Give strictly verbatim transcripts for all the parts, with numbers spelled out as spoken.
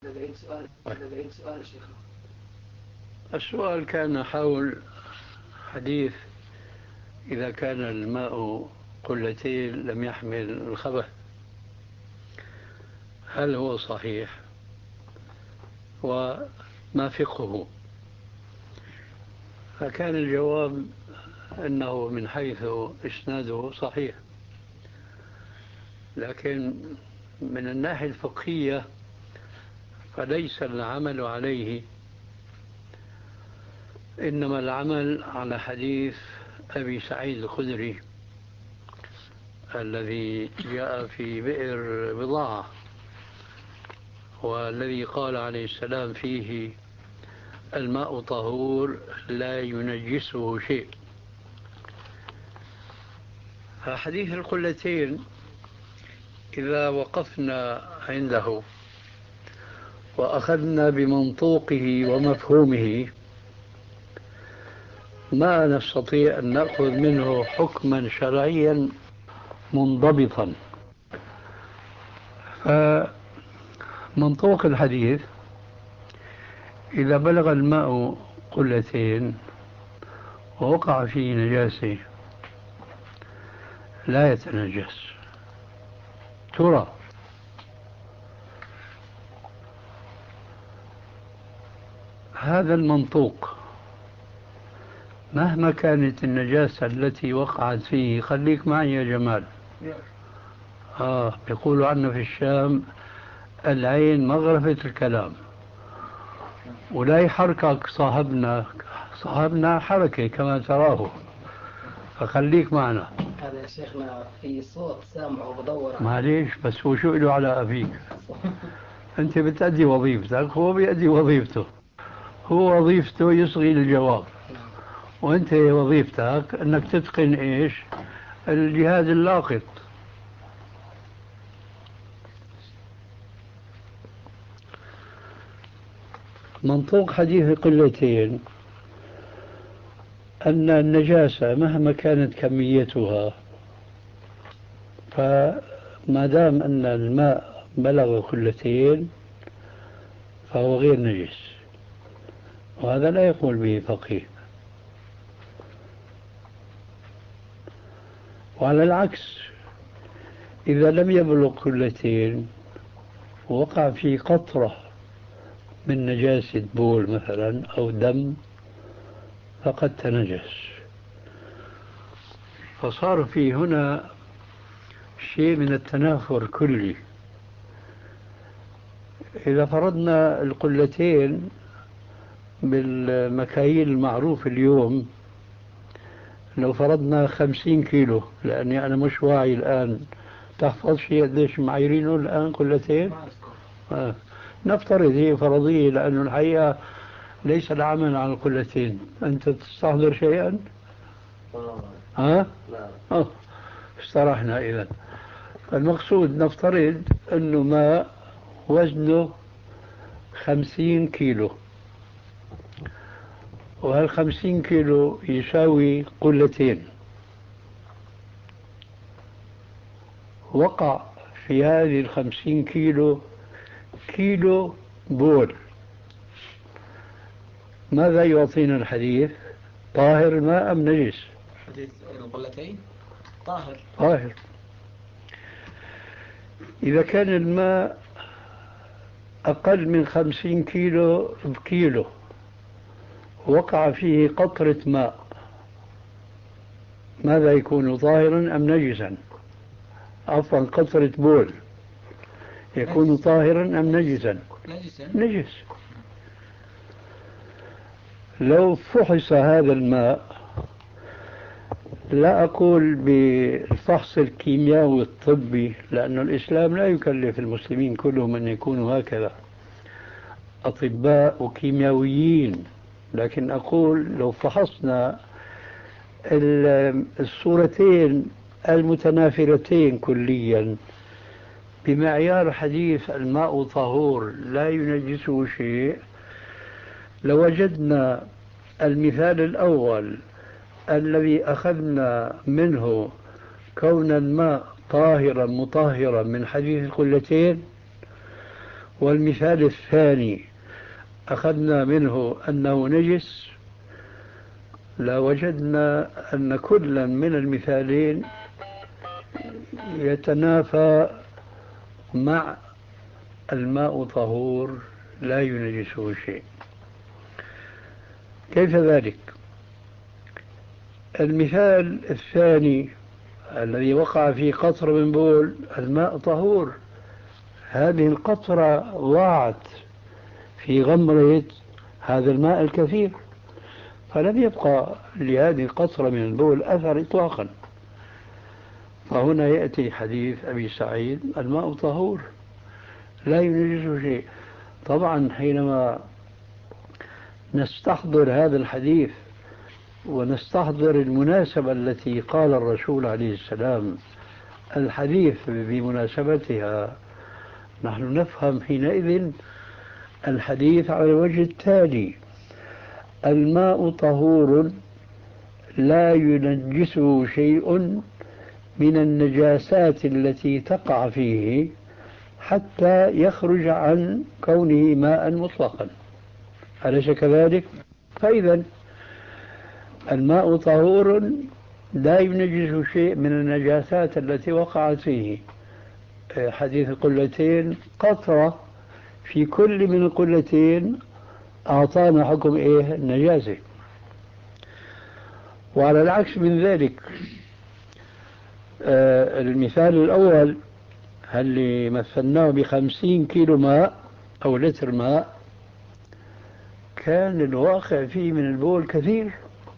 لديك سؤال لديك سؤال شيخنا. السؤال كان حول حديث إذا كان الماء قلتين لم يحمل الخبث، هل هو صحيح وما فقهه؟ فكان الجواب أنه من حيث إسناده صحيح، لكن من الناحية الفقهية فليس العمل عليه، إنما العمل على حديث أبي سعيد الخدري الذي جاء في بئر بضاعة، والذي قال عليه السلام فيه الماء طهور لا ينجسه شيء. فحديث القلتين إذا وقفنا عنده وأخذنا بمنطوقه ومفهومه ما نستطيع أن نأخذ منه حكما شرعيا منضبطا. فمنطوق الحديث إذا بلغ الماء قلتين ووقع فيه نجاسة لا يتنجس. ترى هذا المنطوق مهما كانت النجاسة التي وقعت فيه، خليك معي يا جمال، آه يقولوا عنا في الشام العين مغرفة الكلام، ولا يحركك صاحبنا صاحبنا حركة كما تراه، فخليك معنا. هذا يا شيخنا في صوت سامعه بدور. معليش بس هو شو له على أبيك؟ أنت بتأدي وظيفتك، هو بيأدي وظيفته. هو وظيفته يصغي الجواب، وأنت وظيفتك أنك تتقن إيش؟ الجهاز اللاقط. منطوق حديث قلتين أن النجاسة مهما كانت كميتها، فما دام أن الماء بلغ قلتين فهو غير نجس، وهذا لا يقول به فقيه. وعلى العكس إذا لم يبلغ قلتين ووقع في قطرة من نجاسة بول مثلا أو دم فقد تنجس. فصار في هنا شيء من التنافر كلي. إذا فرضنا القلتين بالمكاييل المعروف اليوم، لو فرضنا خمسين كيلو، لأني أنا مش واعي الآن، تحفظ شيء قديش معايرينه الآن قلتين؟ آه. نفترض هي فرضية، لأنه الحقيقة ليس العمل على القلتين. أنت تستحضر شيئا؟ ها؟ لا. أوه. استرحنا إذا. المقصود نفترض أنه ماء وزنه خمسين كيلو، وهالخمسين كيلو يساوي قلتين. وقع في هذه الخمسين كيلو كيلو بول، ماذا يعطينا الحديث؟ طاهر الماء أم نجس؟ حديث القلتين طاهر. طاهر. إذا كان الماء أقل من خمسين كيلو بكيلو وقع فيه قطرة ماء، ماذا يكون؟ طاهرا أم نجسا؟ عفوا قطرة بول يكون نجس. طاهرا أم نجسا؟ نجسا. نجس. لو فحص هذا الماء، لا أقول بالفحص الكيميائي الطبي، لأن الإسلام لا يكلف المسلمين كلهم أن يكونوا هكذا أطباء وكيميائيين، لكن أقول لو فحصنا الصورتين المتنافرتين كليا بمعيار حديث الماء طهور لا ينجسه شيء، لوجدنا المثال الأول الذي أخذنا منه كون الماء طاهرا مطهرا من حديث القلتين، والمثال الثاني أخذنا منه أنه نجس، لوجدنا أن كلا من المثالين يتنافى مع الماء طهور لا ينجسه شيء. كيف ذلك؟ المثال الثاني الذي وقع فيه قطرة من بول، الماء طهور، هذه القطرة ضاعت في غمرة هذا الماء الكثير، فلم يبقى لهذه القطرة من البول أثر إطلاقا. فهنا يأتي حديث أبي سعيد الماء طهور لا ينجسه شيء. طبعا حينما نستحضر هذا الحديث ونستحضر المناسبة التي قال الرسول عليه السلام الحديث بمناسبتها، نحن نفهم حينئذ الحديث على الوجه التالي: الماء طهور لا ينجسه شيء من النجاسات التي تقع فيه حتى يخرج عن كونه ماء مطلقا، أليس كذلك؟ فإذا الماء طهور لا ينجس شيء من النجاسات التي وقعت فيه. حديث القلتين قطرة في كل من القلتين أعطانا حكم إيه؟ النجاسة. وعلى العكس من ذلك، آه المثال الأول اللي مثلناه بخمسين كيلو ماء أو لتر ماء، كان الواقع فيه من البول كثير،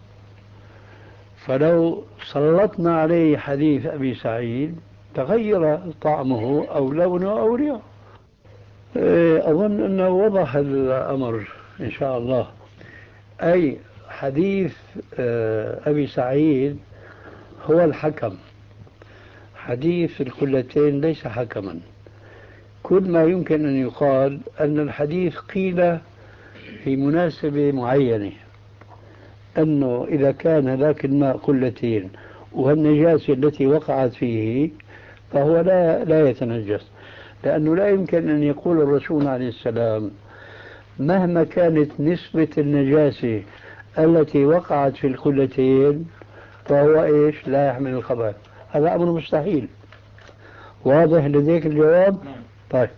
فلو سلطنا عليه حديث أبي سعيد تغير طعمه أو لونه أو ريحه. أظن أنه وضح الأمر إن شاء الله. أي حديث أبي سعيد هو الحكم، حديث القلتين ليس حكما. كل ما يمكن أن يقال أن الحديث قيل في مناسبة معينة، أنه إذا كان ذاك الماء قلتين والنجاسة التي وقعت فيه فهو لا لا يتنجس، لأنه لا يمكن أن يقول الرسول عليه السلام مهما كانت نسبة النجاسة التي وقعت في القلتين فهو إيش لا يحمل الخبث. هذا أمر مستحيل. واضح لديك الجواب؟ طيب،